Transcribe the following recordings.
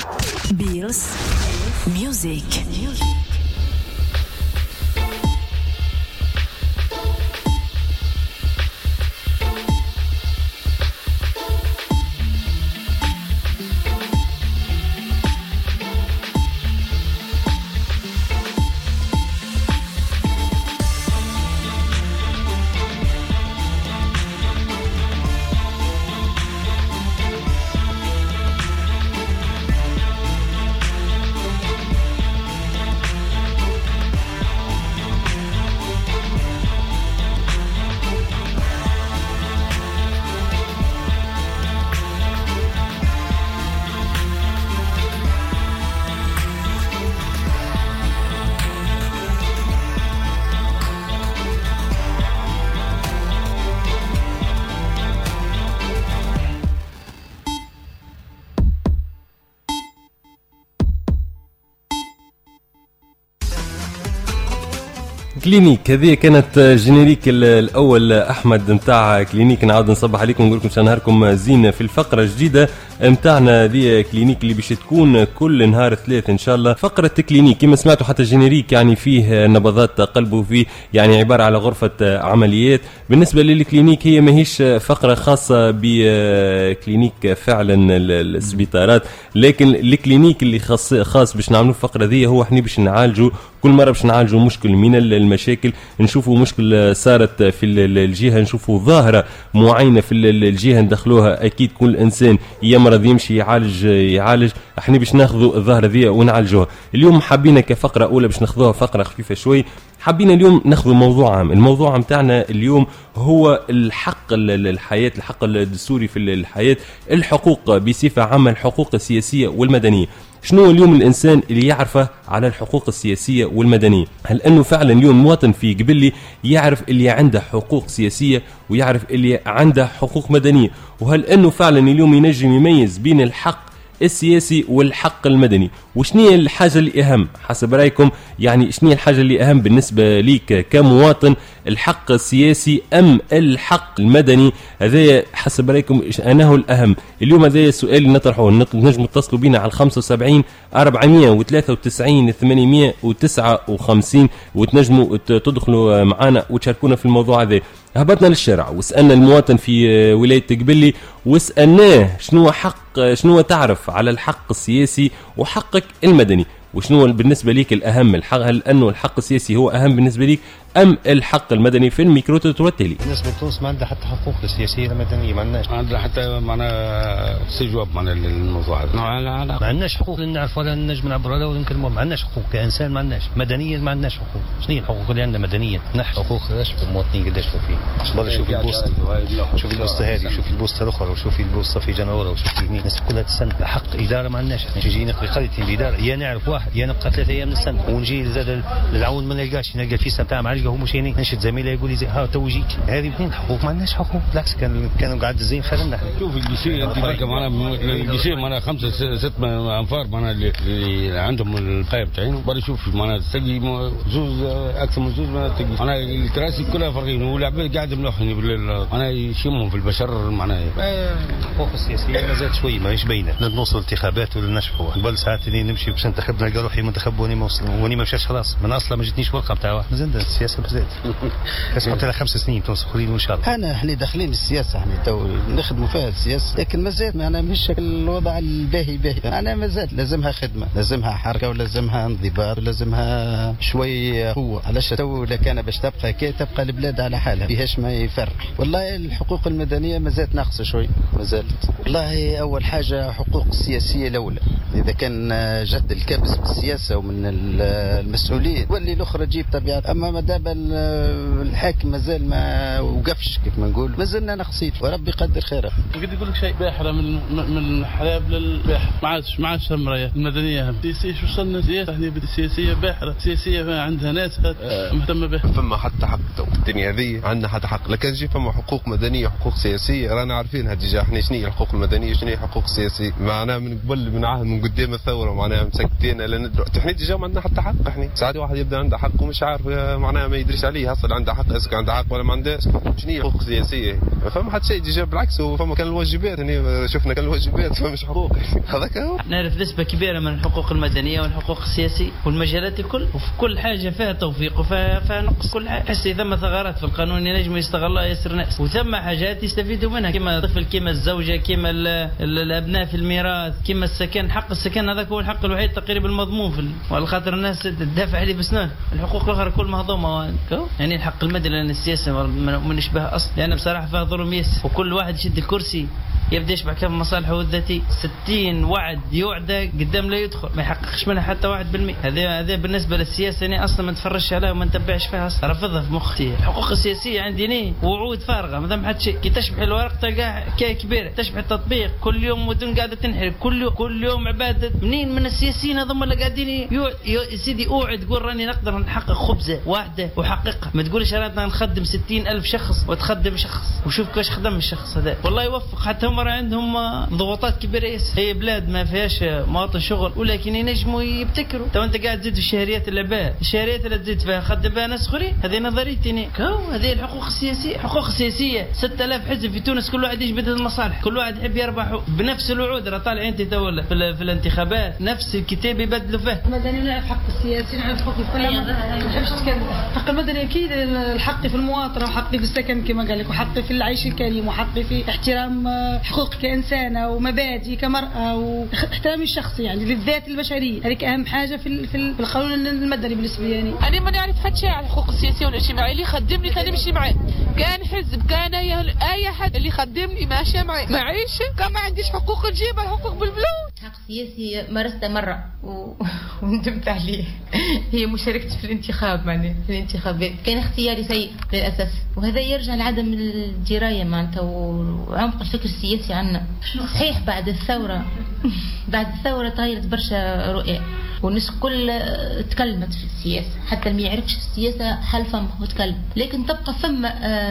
Bills Music. كلينيك هذه كانت جينيريك الاول احمد نتاع كلينيك. نعاود نصبح عليكم ونقول لكم نهاركم زين في الفقره الجديده نتاعنا دي كلينيك اللي باش تكون كل نهار ثلاث ان شاء الله. فقره كلينيك كما سمعتوا حتى جينيريك يعني فيه نبضات قلب وفيه يعني عباره على غرفه عمليات. بالنسبه للكلينيك هي ماهيش فقره خاصه بكلينيك فعلا السبيطارات، لكن الكلينيك اللي خاص باش نعملوا الفقره دي هو احنا باش نعالجوا كل مرة باش نعالجوا مشكل من المشاكل، نشوفوا مشكل صارت في الجهة، نشوفوا ظاهرة معينة في الجهة ندخلوها. أكيد كل إنسان يمرض يمشي يعالج احنا باش ناخذوا الظاهرة ذي ونعالجوها. اليوم حابين كفقرة أولى باش ناخذوها فقرة خفيفة شوي، حابين اليوم ناخذ موضوع عام. الموضوع متاعنا اليوم هو الحق الحياة، الحق الدستوري في الحياة، الحقوق بصفة عامة، الحقوق السياسية والمدنية. شنو اليوم الإنسان اللي يعرفه على الحقوق السياسية والمدنية؟ هل أنه فعلا اليوم مواطن في قبلي يعرف اللي عنده حقوق سياسية ويعرف اللي عنده حقوق مدنية؟ وهل أنه فعلا اليوم ينجم يميز بين الحق السياسي والحق المدني؟ وشنو هي الحاجة اللي أهم حسب رأيكم؟ يعني شنو هي الحاجة اللي أهم بالنسبة ليك كمواطن، الحق السياسي أم الحق المدني؟ هذا حسب رأيكم أنه الأهم. اليوم هذا السؤال اللي نطرحه. نجم تتصلوا بينا على 75 493 859 وتنجموا تدخلوا معنا وتشاركونا في الموضوع هذا. هبطنا للشارع وسألنا المواطن في ولاية قبلي وسألناه شنو تعرف على الحق السياسي وحقك المدني، وشنو بالنسبة ليك الأهم؟ هل أنه الحق السياسي هو أهم بالنسبة ليك أم الحق المدني؟ في الميكرو التالي. بالنسبة لتونس ما عندها حتى حقوق سياسية المدنية، ما عندنا حتى معنا استجواب معنا للموضوع هذا. ما عندناش حقوق نعرف ولا نجم نعبر ولا نكلموا. ما عندناش حقوق كإنسان، ما عندناش مدنيا، ما عندناش حقوق. شنو هي الحقوق اللي عندنا مدنيا؟ نحن حقوق رشف المواطنين قداش فيه. برا شوفي البوسطة، شوفي البوسطة هذه، شوفي البوسطة الأخرى، وشوفي البوسطة في جنورة، وشوفي الناس كلها تستنى. حق إدارة ما عندناش. نجي نقضي قضيتي الإدارة، يا نعرف واحد يا نبقى 3 أيام نستنى، ونجي زاد العون ما نلقاش، نلقى الفيسا نتاع معالجة هو مش هني، نشد زميله يقول لي ها تو جيت. هذه اثنين حقوق، ما عندناش حقوق. بالعكس كانوا قاعد زين خلينا. شوف الجيشيه انت بالك معنا الجيشيه معنا 5 6 انفار معنا اللي عندهم القايم تاعهم. برا شوف معنا تسقي زوز اكثر من زوز ما تسقي. انا الكراسي كلها فارغين والعباد قاعد ملوحني انا يشمهم في البشر معنا. الحقوق السياسيه مازالت شوي ماهيش باينه. نوصل انتخابات ولا نشحوا قبل ساعات اللي نمشي باش ننتخب نلقى روحي منتخب وني ما مشاش خلاص. من اصلا ما جتنيش ورقه نتاع مازال السياسه مازالت. بس قلت لها 5 سنين تنصخولين وان شاء الله. احنا داخلين السياسه، احنا تو نخدموا فيها السياسه، لكن مازال معنا مش الوضع الباهي انا مازال لازمها خدمه، لازمها حركه، ولازمها انضباط، ولازمها شوي قوه. علاش تو اذا كان باش تبقى كي تبقى البلاد على حالها فيهاش ما يفرح. والله الحقوق المدنيه مازالت ناقصه شوي، مازالت. والله اول حاجه حقوق السياسيه الاولى، اذا كان جد الكبس بالسياسه ومن المسؤولين واللي الاخرى تجيب طبيعه. اما ما دام الحاكم مازال ما وقفش كيف ما نقول، مازلنا ناقصين وربي يقدر خيره. قد يقول لك شيء باحره من الحلاب للباحر، ما عادش مرايه المدنيه اهم. سياسيه شو وصلنا سياسه احنا سياسيه باحره، سياسيه عندها ناس مهتمه بها. فما حتى حق الدنيا هذه عندنا حتى حق، لكن نجي فما حقوق مدنيه حقوق سياسيه رانا عارفينها ديجا. احنا شنو هي الحقوق المدنيه شنو هي الحقوق السياسيه؟ معناها من قبل من عهد من قدام الثوره معناها مسكتين لا ندرو. احنا ديجا ما عندنا حتى حق. احنا ساعات واحد يبدا عنده حق ومش عارف معناها معناها ما يدريش عليه حصل عنده حق اسك عنده حق ولا ما عندهاش. شنو هي الحقوق السياسيه؟ فما حد شيء جاب بالعكس، وفما كان الواجبات يعني شفنا كان الواجبات فمش حقوق. هذاك هو. نعرف نسبه كبيره من الحقوق المدنيه والحقوق السياسيه والمجالات الكل، وفي كل حاجه فيها توفيق وفيها نقص. كل حاجه حسي ثم ثغرات في القانون ينجم يستغلها ياسر ناس، وثم حاجات يستفيدوا منها كما الطفل كما الزوجه كما الابناء في الميراث كما السكن. حق السكن هذاك هو الحق الوحيد تقريبا المضمون على خاطر الناس تدافع عليه بسنان. الحقوق الاخرى كل مهضومه يعني الحق المدني لان السياسه من يشبه اصل، لان بصراحه فيها ظلم ياسر، وكل واحد يشد الكرسي يبدا يشبع كم مصالحه الذاتيه. 60 وعد يوعده قدام لا يدخل ما يحققش منها حتى 1%. هذا بالنسبه للسياسه يعني اصلا ما نتفرجش عليها وما نتبعش فيها اصلا، رافضها في مخي. الحقوق السياسيه عندي وعود فارغه ما دام حد شيء. كي تشبح الورق تلقاه كايه كبيره، تشبح التطبيق كل يوم مدن قاعده تنحرق كل يوم عباده. منين من السياسيين هذوما اللي قاعدين سيدي اوعد تقول راني نقدر نحقق خبزه واحده وحققها، ما تقولش انا نخدم 60,000 شخص وتخدم شخص وشوف كيفاش خدم الشخص هذا. والله يوفق. حتى هم عندهم ضغوطات كبيره ياسر، هي بلاد ما فيهاش مواطن شغل ولكن ينجموا يبتكروا. تو انت قاعد تزيد الشهريات الشهريات اللي تزيد فيها خدم بها ناس اخرين. هذه نظريتي هذه الحقوق السياسيه. حقوق سياسيه 6000 حزب في تونس كل واحد يجبد المصالح، كل واحد يحب يربح بنفس الوعود. راه طالع انت تو في الانتخابات نفس الكتاب يبدلوا فيه. المدني نعرف حق السياسي نعرف حقوق الكل. ما نحبش نتكلم. حق المدني اكيد الحق في المواطنه وحقي في السكن كما قال لك، وحقي في العيش الكريم، وحقي في احترام حقوق كإنسانة ومبادئ كمرأة واحترام الشخص يعني للذات البشرية. هذيك أهم حاجة في القانون المدني بالنسبة لي. يعني أنا ما نعرف حد شيء عن الحقوق السياسية والاجتماعية. اللي يخدمني نمشي معاه، كان حزب كان أي حد اللي يخدمني ماشي معاه. معيش كان ما عنديش حقوق نجيب الحقوق بالبلاد. حق سياسي مارسته مرة وندمت عليه، هي مشاركتي في الانتخاب. معناه في الانتخابات كان اختياري سيء للأسف، وهذا يرجع لعدم الدراية معناتها وعمق الفكر السياسي عنا. صحيح بعد الثورة طايرت برشا رؤية والناس كل تكلمت في السياسة، حتى اللي ما يعرفش في السياسة حل فمه وتكلم. لكن تبقى فما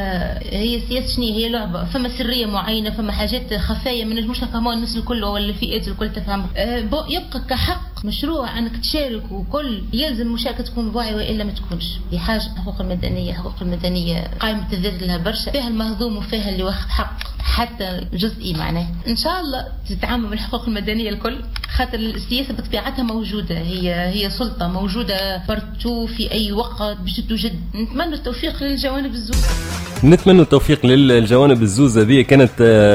هي السياسة شنو هي لعبة، فما سرية معينة، فما حاجات خفايا من المش تفهموها الناس الكل ولا الفئات الكل تفهمها. يبقى كحق مشروع انك تشارك وكل يلزم المشاركة تكون بوعي والا ما تكونش. في حاجة الحقوق المدنية قائمة الذات لها برشا، فيها المهضوم وفيها اللي واخد حق حتى جزئي. معناه ان شاء الله تتعامل الحقوق المدنية الكل، خاطر السياسة بطبيعتها موجودة، هي سلطة موجودة برتو في أي وقت باش توجد. نتمنى التوفيق للجوانب الزوز. نتمنى التوفيق للجوانب الزوز. هذه كانت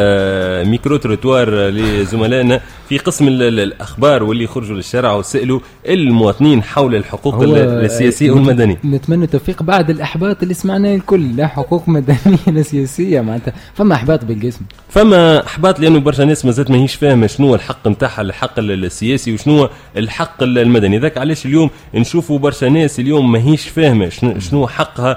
ميكرو تروتوار لزملائنا في قسم الأخبار واللي خرجوا للشارع وسألوا المواطنين حول الحقوق السياسية والمدنية. نتمنى التوفيق بعد الأحباط اللي سمعناه الكل، لا حقوق مدنية لا سياسية. معناتها فما أحباط بالجسم، فما أحباط لأنه برشا ناس مازالت ماهيش فاهمة شنو الحق نتاعها، الحق السياسي وشنو الحق المدني. ذاك علاش اليوم نشوفوا برشا ناس اليوم ماهيش فاهمة شنو حقها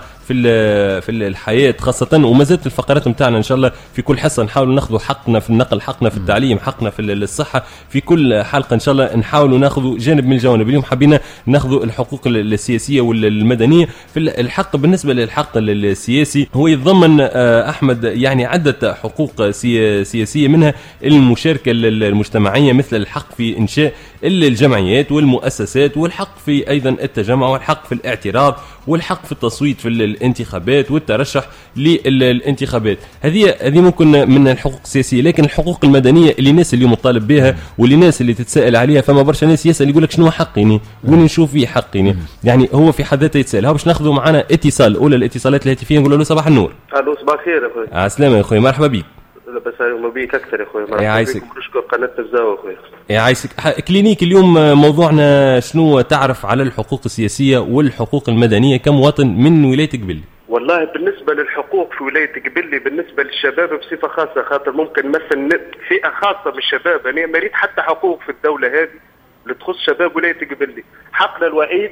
في الحياة خاصة. ومازالت الفقرات نتاعنا إن شاء الله في كل حصة نحاول ناخذ حقنا في النقل، حقنا في التعليم، حقنا في الصحة. في كل حلقة إن شاء الله نحاول ناخذ جانب من الجوانب. اليوم حبينا ناخذ الحقوق السياسية والمدنية. في الحق بالنسبة للحق السياسي هو يتضمن أحمد يعني عدة حقوق سياسية، منها المشاركة المجتمعية مثل الحق في إنشاء الجمعيات والمؤسسات، والحق في أيضا التجمع، والحق في الاعتراض، والحق في التصويت في الانتخابات والترشح للانتخابات. هذه ممكن من الحقوق السياسية. لكن الحقوق المدنية اللي الناس اليوم مطالب بها واللي الناس اللي تتساءل عليها، فما برشا ناس يسأل يقول لك شنو حقي وين نشوف فيه حقي. يعني هو في حد ذاته يتساءل. ها باش ناخذوا معنا اتصال، أولى الاتصالات الهاتفية نقول له صباح النور. الو صباح الخير يا اخوي. السلام يا اخوي، مرحبا بك. بس بيك اكثر يا اخوي. مرحبا بك، نشكر قناه الزاويه اخوي. عايزك كلينيك. اليوم موضوعنا شنو تعرف على الحقوق السياسية والحقوق المدنية كمواطن من ولاية قبلي؟ والله بالنسبة للحقوق في ولاية قبلي بالنسبة للشباب بصفة خاصة، خاطر ممكن مثلا فئة خاصة من الشباب، أنا ما ريت حتى حقوق في الدولة هذه اللي تخص شباب ولاية قبلي. حقنا الوحيد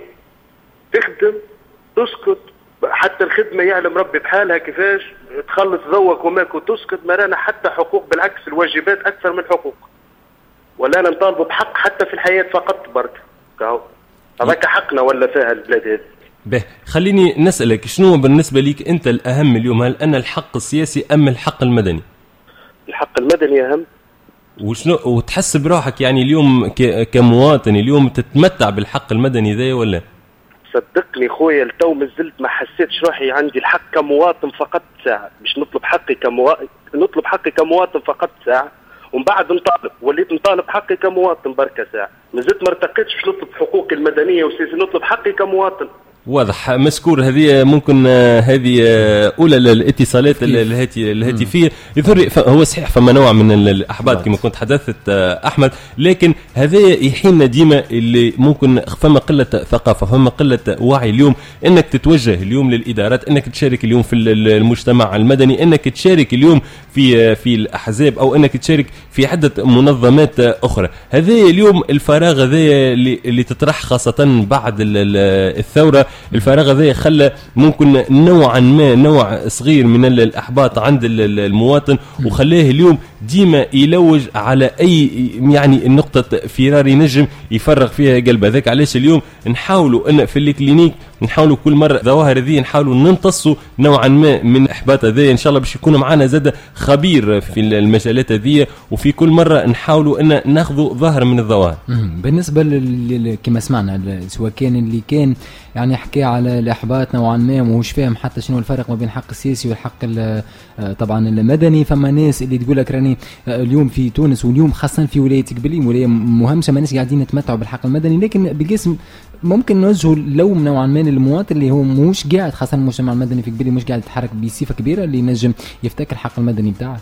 تخدم تسكت، حتى الخدمة يعلم ربي بحالها كيفاش تخلص ذوق وماك وتسكت. ما رانا حتى حقوق، بالعكس الواجبات أكثر من حقوق. ولا أنا نطالب بحق حتى في الحياة فقط برك. هذاك حقنا ولا فيها البلاد هذه. به خليني نسألك شنو بالنسبة ليك أنت الأهم اليوم، هل أن الحق السياسي أم الحق المدني؟ الحق المدني أهم. وشنو وتحس بروحك يعني اليوم كمواطن اليوم تتمتع بالحق المدني ذا ولا؟ صدقني خويا لتو مازلت ما حسيتش روحي عندي الحق كمواطن فقط ساعة باش نطلب حقي كمواطن فقط ساعة، ومن بعد نطالب وليت نطالب حقي كمواطن بركة ساعة. مازلت ما ارتقيتش باش نطلب حقوقي المدنية والسياسية، نطلب حقي كمواطن. واضح مسكور. هذه ممكن هذه اولى الاتصالات الهاتفيه يظهر هو صحيح فما نوع من الاحباط كما كنت حدثت احمد، لكن هذا يحيلنا ديما اللي ممكن فما قله ثقافه، فما قله وعي اليوم انك تتوجه اليوم للادارات، انك تشارك اليوم في المجتمع المدني، انك تشارك اليوم في الاحزاب او انك تشارك في عده منظمات اخرى. هذا اليوم الفراغ هذا اللي تطرح خاصه بعد الثوره، الفراغ هذا خلى ممكن نوعا ما نوع صغير من الأحباط عند المواطن، وخلاه اليوم ديما يلوج على أي يعني النقطة فرار ينجم يفرغ فيها قلبه. ذاك علاش اليوم نحاولوا أن في الكلينيك نحاولوا كل مرة ظواهر ذي نحاولوا نمتصوا نوعا ما من إحباط هذا. إن شاء الله باش يكون معنا زاد خبير في المجالات هذه، وفي كل مرة نحاولوا أن ناخذوا ظاهر من الظواهر. بالنسبة كما سمعنا سواء كان اللي كان يعني حكي على الإحباط نوعا ما ومش فاهم حتى شنو الفرق ما بين الحق السياسي والحق طبعا المدني. فما ناس اللي تقول لك راني اليوم في تونس واليوم خاصة في ولاية قبلي ولاية مهمشة ما ناس قاعدين يتمتعوا بالحق المدني، لكن بقسم ممكن نوجهوا اللوم نوعا ما للمواطن اللي هو مش قاعد، خاصة المجتمع المدني في قبلي مش قاعد يتحرك بصفة كبيرة اللي ينجم يفتكر الحق المدني بتاعه.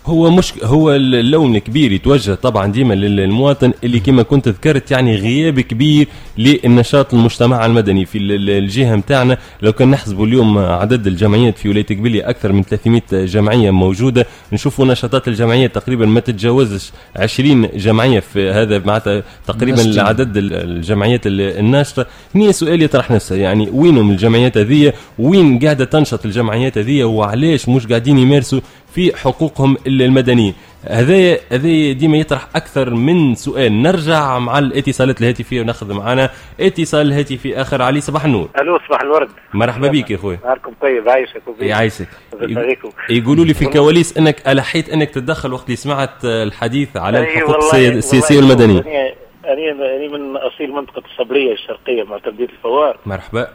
هو اللوم الكبير يتوجه طبعا ديما للمواطن اللي كما كنت ذكرت يعني غياب كبير للنشاط المجتمع المدني في الجهة متاعنا. لو كان نحسبوا اليوم عدد الجمعيات في ولاية قبلي أكثر من 300 جمعية موجودة، نشوفوا نشاطات الجمعيات تقريبا ما تتجاوزش 20 جمعية، في هذا معناتها تقريبا عدد الجمعيات الناشطة. هنا سؤال يطرح نفسه، يعني وينهم الجمعيات هذه، وين قاعدة تنشط الجمعيات هذه، وعلاش مش قاعدين يمارسوا في حقوقهم المدنية؟ هذا ديما يطرح أكثر من سؤال. نرجع مع الاتصالات الهاتفية وناخذ معنا اتصال هاتفي آخر. علي صباح النور. ألو صباح الورد. مرحبا بك يا أخوي. نهاركم طيب. عايشك يعيشك. يقولوا لي في الكواليس أنك ألحيت أنك تتدخل وقت اللي سمعت الحديث على الحقوق السياسية والمدنية. أنا من أصيل منطقة الصبرية الشرقية مع تبديل الفوار. مرحبا.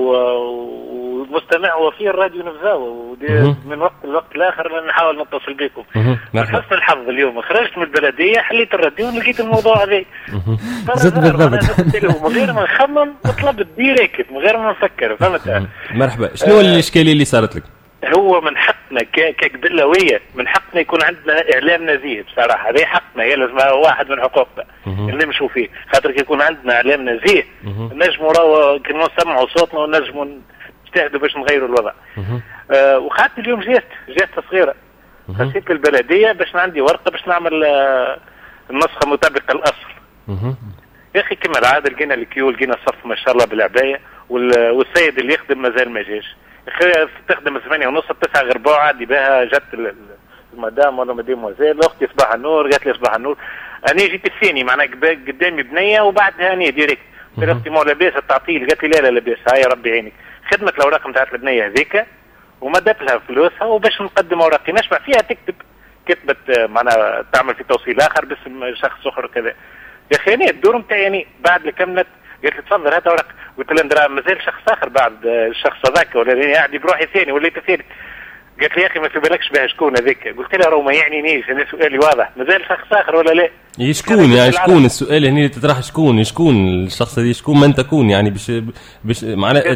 ومستمع وفي الراديو نفزاوة من وقت الآخر نحاول نتصل بكم. حسن الحظ اليوم خرجت من البلدية حليت الراديو ولقيت الموضوع هذا. زدت بالضبط. من غير ما نخمم طلبت ديريكت من غير ما نفكر. فهمت؟ مرحبا. شنو الإشكالية اللي صارت لك؟ هو من حقنا كقبلوية من حقنا يكون عندنا إعلام نزيه بصراحة. هذا حقنا، هي لازم واحد من حقوقنا اللي نمشوا فيه. خاطر يكون عندنا إعلام نزيه نجموا كنا نسمعوا صوتنا ونجموا نجتهدوا باش نغيروا الوضع. وخدت اليوم جيست صغيرة خسيت البلدية باش عندي ورقة باش نعمل النسخة مطابقة الأصل. يا أخي كما العادة لقينا الكيو لقينا الصف ما شاء الله بالعباية، والسيد اللي يخدم مازال ما جاش. تخدم 8:30 9 غير ربع عادي بها جت المدام ولا مديموزيل اختي صباح النور قالت لي صباح النور. انا جيت الثاني معناها قدامي بنيه وبعدها انا ديريكت قلت اختي مو لاباس التعطيل قالت لي لا لاباس. هاي ربي يعينك. خدمت الاوراق نتاعت البنيه هذيك ومدت لها فلوسها وباش نقدم اوراقي نشبع فيها كتبت معناها تعمل في توصيل اخر باسم شخص اخر كذا. يا اخي انا الدور نتاعي يعني بعد اللي كملت قالت لي تفضل هات اوراق. قلت لها ندرا مازال شخص اخر بعد الشخص هذاك ولا قاعد بروحي ثاني وليت ثاني. قالت لي يا اخي ما في بالكش بها شكون هذاك. قلت لها راهو ما يعنينيش انا سؤالي واضح مازال شخص اخر ولا لا. شكون يعني شكون السؤال هنا اللي تطرح شكون الشخص هذا شكون من تكون يعني باش معناها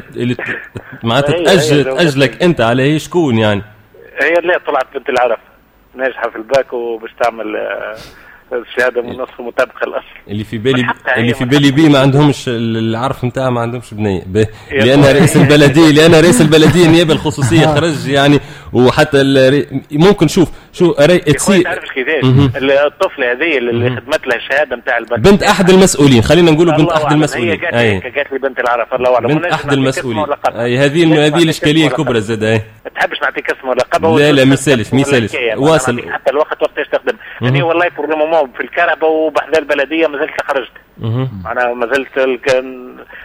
تأجلك انت على هي شكون يعني. هي لا طلعت بنت العرف ناجحه في الباك وباش تعمل الشهاده من نصف مطابقه الاصل. اللي في بالي بي ما عندهمش العرف نتاعها ما عندهمش بنيه لان رئيس البلديه النيابه الخصوصيه خرج يعني. وحتى ممكن شوف تصير تعرفش كيفاش الطفله هذه اللي خدمت لها الشهاده نتاع البنك بنت احد المسؤولين. خلينا نقولوا بنت احد المسؤولين. قالت لي بنت العرف الله اعلم بنت احد المسؤولين. هذه الاشكاليه الكبرى زاد. تحبش نعطيك اسم ولقب؟ لا ما يسالش واصل حتى الوقت وقتاش تخدم. يعني والله بور في الكهرباء وبحذا البلديه ما زلت خرجت. انا ما زلت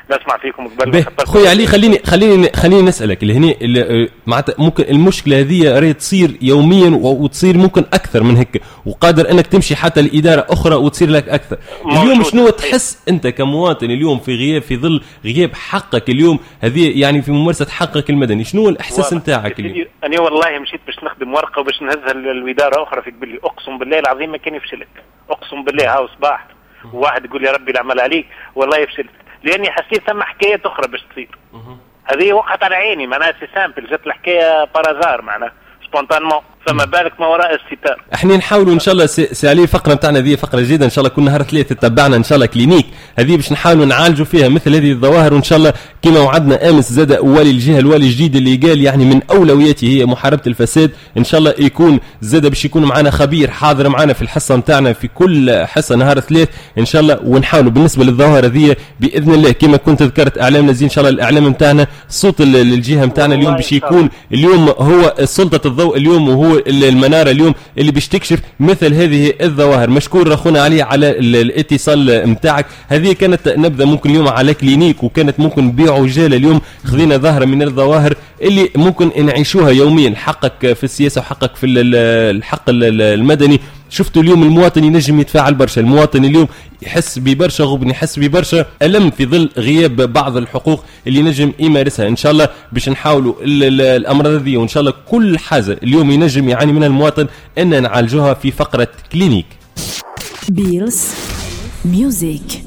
نسمع فيكم قبل. خويا علي خليني نسالك اللي معناتها ممكن المشكله هذه راهي تصير يوميا وتصير ممكن اكثر من هيك، وقادر انك تمشي حتى لاداره اخرى وتصير لك اكثر. اليوم شنو تحس انت كمواطن اليوم في ظل غياب حقك اليوم هذه يعني في ممارسه حقك المدني، شنو الاحساس نتاعك اليوم؟ انا والله مشيت باش نخدم ورقه وباش نهزها لاداره اخرى في قبلي، اقسم بالله العظيم ما كان يفشلت، اقسم بالله هاو صباح وواحد يقول يا ربي العمل عليك والله فشلت، لاني حسيت ثم حكايه اخرى باش تصير. هذه وقعت على عيني معناها سي سامبل، جات الحكايه بارازار معناها سبونتانمون، فما بالك ما وراء الستار. احنا نحاولوا ان شاء الله سي علي الفقره نتاعنا هذه فقره جديده ان شاء الله كل نهار 3 تتبعنا ان شاء الله كلينيك هذه باش نحاولوا نعالجوا فيها مثل هذه الظواهر، وان شاء الله كما وعدنا امس زاد والي الجهه الوالي الجديد اللي قال يعني من اولوياته هي محاربه الفساد، ان شاء الله يكون زاد باش يكون معنا خبير حاضر معنا في الحصه نتاعنا في كل حصه نهار 3 ان شاء الله، ونحاولوا بالنسبه للظواهر هذه باذن الله كما كنت ذكرت اعلامنا زين ان شاء الله الاعلام نتاعنا صوت الجهه نتاعنا اليوم باش يكون اليوم هو سلطه الضوء اليوم وهو المناره اليوم اللي باش تكشف مثل هذه الظواهر. مشكور اخونا علي على الاتصال نتاعك. هذه كانت نبذه ممكن اليوم على كلينيك، وكانت ممكن بعجاله اليوم خذينا ظاهره من الظواهر اللي ممكن نعيشوها يوميا، حقك في السياسه وحقك في الحق المدني. شفتوا اليوم المواطن ينجم يتفاعل برشا، المواطن اليوم يحس ببرشا غبن، يحس ببرشا ألم في ظل غياب بعض الحقوق اللي ينجم يمارسها. ان شاء الله باش نحاولوا الامراض هذه وان شاء الله كل حاجه اليوم ينجم يعاني منها المواطن ان نعالجوها في فقره كلينيك. بيلز ميوزيك.